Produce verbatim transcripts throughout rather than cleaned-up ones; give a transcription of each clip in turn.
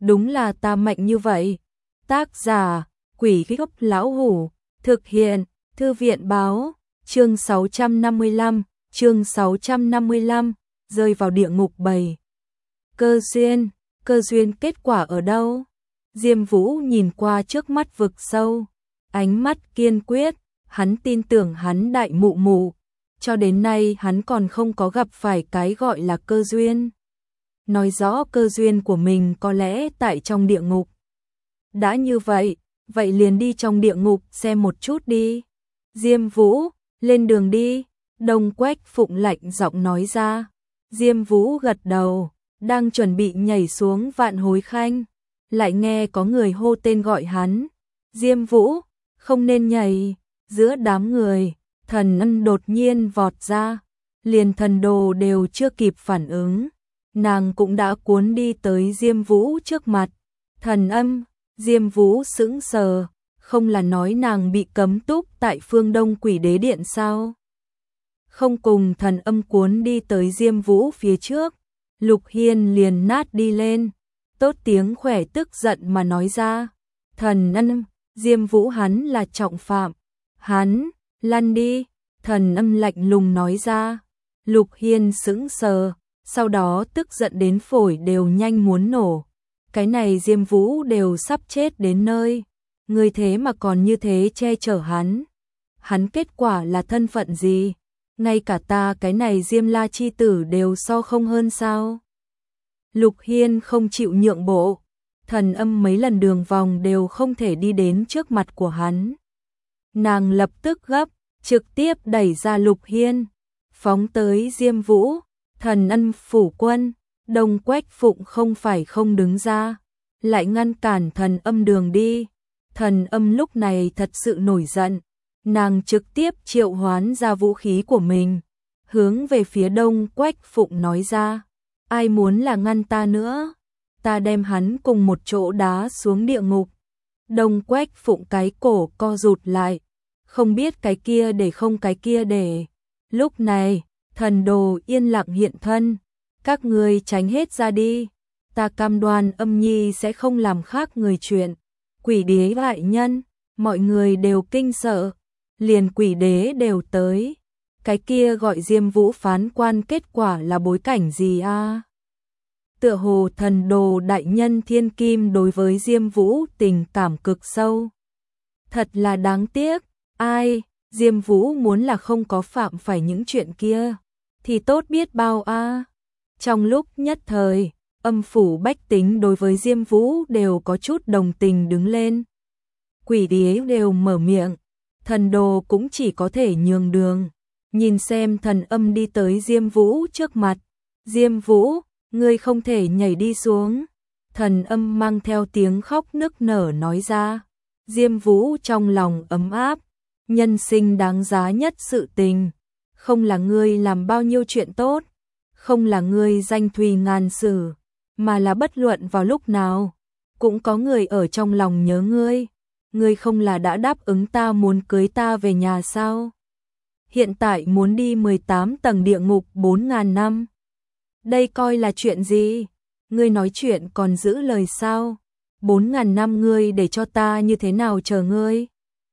đúng là ta mạnh như vậy. Tác giả, Quỷ Gốc Lão Hủ, thực hiện, Thư viện báo, chương sáu trăm năm mươi lăm, chương sáu trăm năm mươi lăm, rơi vào địa ngục bảy. Cơ duyên, cơ duyên kết quả ở đâu? Diêm Vũ nhìn qua trước mắt vực sâu, ánh mắt kiên quyết, hắn tin tưởng hắn đại mụ mụ, cho đến nay hắn còn không có gặp phải cái gọi là cơ duyên. Nói rõ cơ duyên của mình có lẽ tại trong địa ngục. Đã như vậy, vậy liền đi trong địa ngục xem một chút đi. Diêm Vũ, lên đường đi, Đông Quách Phụng lạnh giọng nói ra. Diêm Vũ gật đầu, đang chuẩn bị nhảy xuống Vạn Hối Khanh, lại nghe có người hô tên gọi hắn. Diêm Vũ, không nên nhảy. Giữa đám người, Thần Ân đột nhiên vọt ra, liền Thần Đồ đều chưa kịp phản ứng, nàng cũng đã cuốn đi tới Diêm Vũ trước mặt. Thần Âm, Diêm Vũ sững sờ, không là nói nàng bị cấm túc tại Phương Đông Quỷ Đế Điện sao? Không cùng Thần Âm cuốn đi tới Diêm Vũ phía trước, Lục Hiên liền nát đi lên, tốt tiếng khỏe tức giận mà nói ra. Thần Âm, Diêm Vũ hắn là trọng phạm, hắn, lăn đi, Thần Âm lạnh lùng nói ra. Lục Hiên sững sờ, sau đó tức giận đến phổi đều nhanh muốn nổ. Cái này Diêm Vũ đều sắp chết đến nơi, người thế mà còn như thế che chở hắn. Hắn kết quả là thân phận gì? Ngay cả ta cái này Diêm La chi tử đều so không hơn sao? Lục Hiên không chịu nhượng bộ, Thần Âm mấy lần đường vòng đều không thể đi đến trước mặt của hắn. Nàng lập tức gấp, trực tiếp đẩy ra Lục Hiên, phóng tới Diêm Vũ. Thần Ân phủ quân, Đông Quách Phụng không phải không đứng ra, lại ngăn cản Thần Âm đường đi. Thần Âm lúc này thật sự nổi giận, nàng trực tiếp triệu hoán ra vũ khí của mình, hướng về phía Đông Quách Phụng nói ra. Ai muốn là ngăn ta nữa, ta đem hắn cùng một chỗ đá xuống địa ngục. Đông Quách Phụng cái cổ co rụt lại, không biết cái kia để không cái kia để. Lúc này, Thần Đồ yên lặng hiện thân, các ngươi tránh hết ra đi, ta cam đoan Âm Nhi sẽ không làm khác người chuyện. Quỷ đế đại nhân, mọi người đều kinh sợ, liền quỷ đế đều tới. Cái kia gọi Diêm Vũ phán quan kết quả là bối cảnh gì a? À? Tựa hồ Thần Đồ đại nhân thiên kim đối với Diêm Vũ tình cảm cực sâu. Thật là đáng tiếc, ai, Diêm Vũ muốn là không có phạm phải những chuyện kia, thì tốt biết bao a. À. Trong lúc nhất thời, âm phủ bách tính đối với Diêm Vũ đều có chút đồng tình đứng lên. Quỷ đế đều mở miệng, Thần Đồ cũng chỉ có thể nhường đường, nhìn xem Thần Âm đi tới Diêm Vũ trước mặt. Diêm Vũ, ngươi không thể nhảy đi xuống. Thần Âm mang theo tiếng khóc nức nở nói ra. Diêm Vũ trong lòng ấm áp, nhân sinh đáng giá nhất sự tình, không là ngươi làm bao nhiêu chuyện tốt, không là ngươi danh thùy ngàn sử, mà là bất luận vào lúc nào cũng có người ở trong lòng nhớ ngươi. Ngươi không là đã đáp ứng ta muốn cưới ta về nhà sao? Hiện tại muốn đi mười tám tầng địa ngục bốn ngàn năm. Đây coi là chuyện gì? Ngươi nói chuyện còn giữ lời sao? Bốn ngàn năm ngươi để cho ta như thế nào chờ ngươi?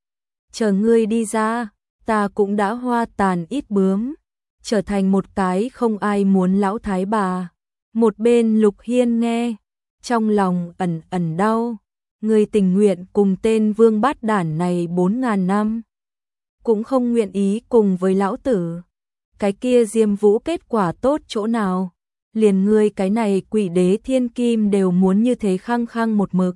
Chờ ngươi đi ra, ta cũng đã hoa tàn ít bướm, trở thành một cái không ai muốn lão thái bà. Một bên Lục Hiên nghe, trong lòng ẩn ẩn đau. Ngươi tình nguyện cùng tên vương bát đản này bốn ngàn năm, cũng không nguyện ý cùng với lão tử. Cái kia Diêm Vũ kết quả tốt chỗ nào? Liền ngươi cái này quỷ đế thiên kim đều muốn như thế khăng khăng một mực.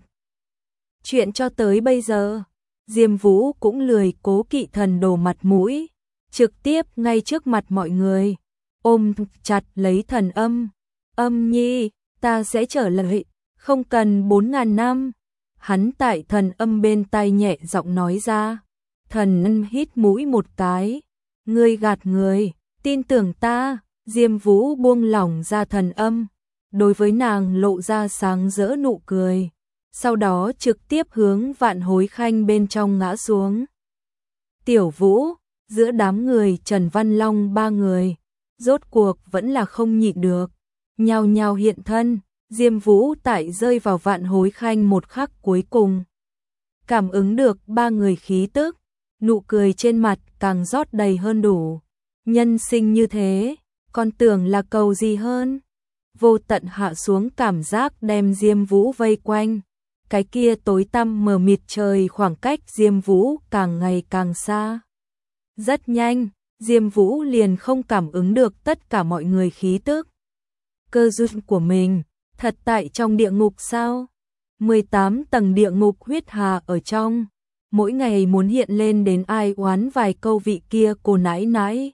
Chuyện cho tới bây giờ, Diêm Vũ cũng lười cố kỵ Thần Đồ mặt mũi, trực tiếp ngay trước mặt mọi người, ôm chặt lấy Thần Âm. Âm Nhi, ta sẽ trở lại, không cần bốn ngàn năm. Hắn tại Thần Âm bên tai nhẹ giọng nói ra. Thần Âm hít mũi một cái. Ngươi gạt người, tin tưởng ta. Diêm Vũ buông lỏng ra Thần Âm, đối với nàng lộ ra sáng rỡ nụ cười, sau đó trực tiếp hướng Vạn Hối Khanh bên trong ngã xuống. Tiểu Vũ, giữa đám người Trần Văn Long ba người, rốt cuộc vẫn là không nhịn được, nhao nhao hiện thân. Diêm Vũ tại rơi vào vạn hối khanh một khắc cuối cùng. Cảm ứng được ba người khí tức, nụ cười trên mặt càng rót đầy hơn đủ. Nhân sinh như thế, con tưởng là cầu gì hơn. Vô tận hạ xuống cảm giác đem Diêm Vũ vây quanh. Cái kia tối tăm mờ mịt trời khoảng cách Diêm Vũ càng ngày càng xa. Rất nhanh, Diêm Vũ liền không cảm ứng được tất cả mọi người khí tức. Cơ duyên của mình, thật tại trong địa ngục sao? mười tám tầng địa ngục huyết hà ở trong, mỗi ngày muốn hiện lên đến ai oán vài câu vị kia cô nãi nãi.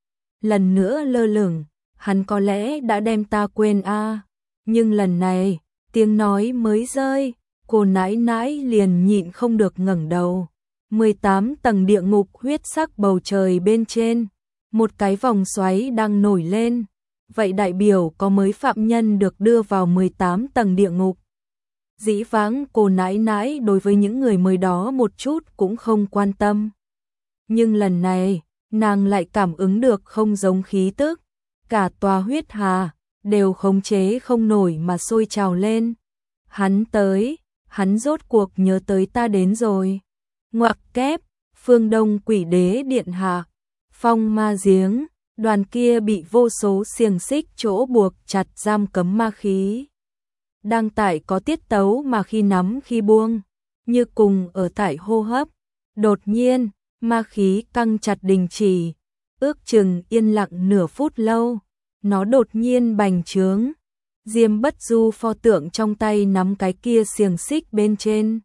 Lần nữa lơ lửng, hắn có lẽ đã đem ta quên a, à. Nhưng lần này, tiếng nói mới rơi, cô nãi nãi liền nhịn không được ngẩng đầu. mười tám tầng địa ngục huyết sắc bầu trời bên trên, một cái vòng xoáy đang nổi lên. Vậy đại biểu có mới phạm nhân được đưa vào mười tám tầng địa ngục. Dĩ vãng cô nãi nãi đối với những người mới đó một chút cũng không quan tâm. Nhưng lần này, nàng lại cảm ứng được không giống khí tức. Cả tòa huyết hà, đều khống chế không nổi mà sôi trào lên. Hắn tới, hắn rốt cuộc nhớ tới ta đến rồi. Ngoặc kép, phương Đông quỷ đế điện hạ, phong ma giếng. Đoàn kia bị vô số xiềng xích chỗ buộc chặt giam cấm ma khí. Đang tại có tiết tấu mà khi nắm khi buông, như cùng ở tại hô hấp. Đột nhiên, ma khí căng chặt đình chỉ, ước chừng yên lặng nửa phút lâu, nó đột nhiên bành trướng. Diêm Bất Du pho tượng trong tay nắm cái kia xiềng xích bên trên.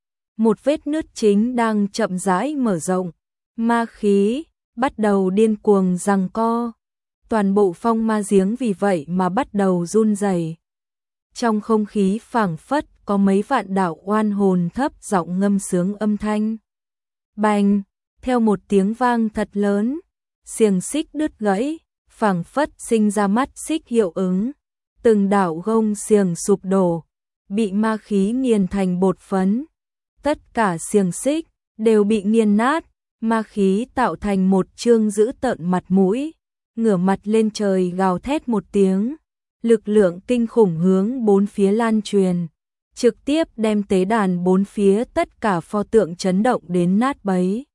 Một vết nứt chính đang chậm rãi mở rộng, ma khí bắt đầu điên cuồng giằng co. Toàn bộ phong ma giếng vì vậy mà bắt đầu run rẩy. Trong không khí phảng phất có mấy vạn đạo oan hồn thấp giọng ngâm sướng âm thanh. Bành, theo một tiếng vang thật lớn, xiềng xích đứt gãy, phảng phất sinh ra mắt xích hiệu ứng. Từng đạo gông xiềng sụp đổ, bị ma khí nghiền thành bột phấn. Tất cả xiềng xích đều bị nghiền nát. Ma khí tạo thành một chương dữ tợn mặt mũi, ngửa mặt lên trời gào thét một tiếng, lực lượng kinh khủng hướng bốn phía lan truyền, trực tiếp đem tế đàn bốn phía tất cả pho tượng chấn động đến nát bấy.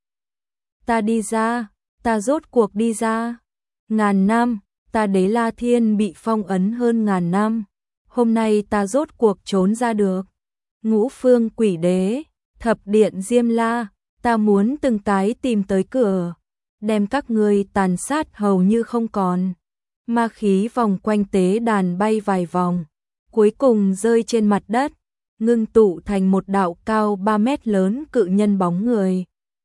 Ta đi ra, ta rốt cuộc đi ra. Ngàn năm, ta Đế La Thiên bị phong ấn hơn ngàn năm, hôm nay ta rốt cuộc trốn ra được. Ngũ phương quỷ đế, thập điện Diêm La, ta muốn từng cái tìm tới cửa, đem các ngươi tàn sát hầu như không còn. Ma khí vòng quanh tế đàn bay vài vòng, cuối cùng rơi trên mặt đất, ngưng tụ thành một đạo cao ba mét lớn cự nhân bóng người.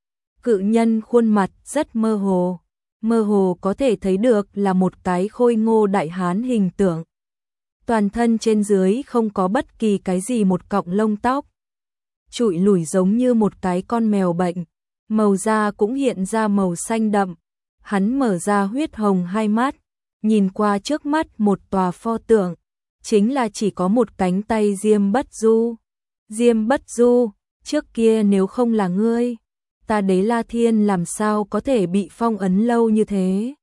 Cự nhân khuôn mặt rất mơ hồ, mơ hồ có thể thấy được là một cái khôi ngô đại hán hình tượng. Toàn thân trên dưới không có bất kỳ cái gì một cọng lông tóc. Trụi lủi giống như một cái con mèo bệnh, màu da cũng hiện ra màu xanh đậm. Hắn mở ra huyết hồng hai mắt, nhìn qua trước mắt một tòa pho tượng, chính là chỉ có một cánh tay Diêm Bất Du. Diêm Bất Du, trước kia nếu không là ngươi, ta Đế La Thiên làm sao có thể bị phong ấn lâu như thế?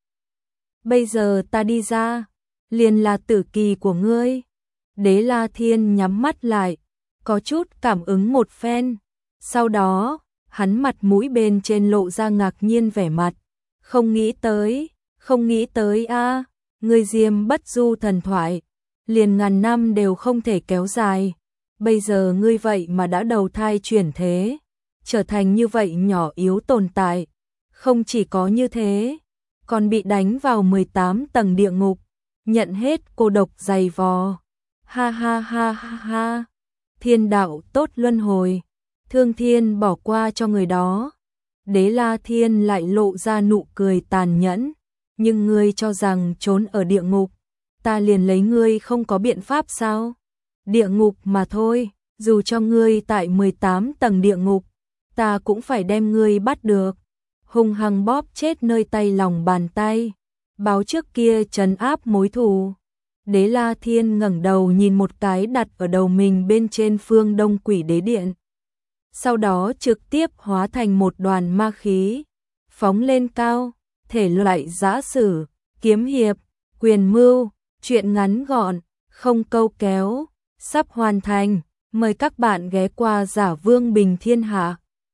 Bây giờ ta đi ra, liền là tử kỳ của ngươi. Đế La Thiên nhắm mắt lại, có chút cảm ứng một phen. Sau đó, hắn mặt mũi bên trên lộ ra ngạc nhiên vẻ mặt. Không nghĩ tới, không nghĩ tới a, à, ngươi Diêm Bất Du thần thoại, liền ngàn năm đều không thể kéo dài. Bây giờ ngươi vậy mà đã đầu thai chuyển thế, trở thành như vậy nhỏ yếu tồn tại. Không chỉ có như thế, còn bị đánh vào mười tám tầng địa ngục, nhận hết cô độc dày vò. Ha ha ha ha ha, thiên đạo tốt luân hồi, thương thiên bỏ qua cho người đó. Đế La Thiên lại lộ ra nụ cười tàn nhẫn, nhưng ngươi cho rằng trốn ở địa ngục, ta liền lấy ngươi không có biện pháp sao? Địa ngục mà thôi, dù cho ngươi tại mười tám tầng địa ngục, ta cũng phải đem ngươi bắt được. Hung hăng bóp chết nơi tay lòng bàn tay, báo trước kia trấn áp mối thù. Đế La Thiên ngẩng đầu nhìn một cái đặt ở đầu mình bên trên phương Đông Quỷ Đế Điện. Sau đó trực tiếp hóa thành một đoàn ma khí, phóng lên cao, thể loại giã sử, kiếm hiệp, quyền mưu, chuyện ngắn gọn, không câu kéo. sắp hoàn thành. Mời các bạn ghé qua Giả Vương Bình Thiên Hạ.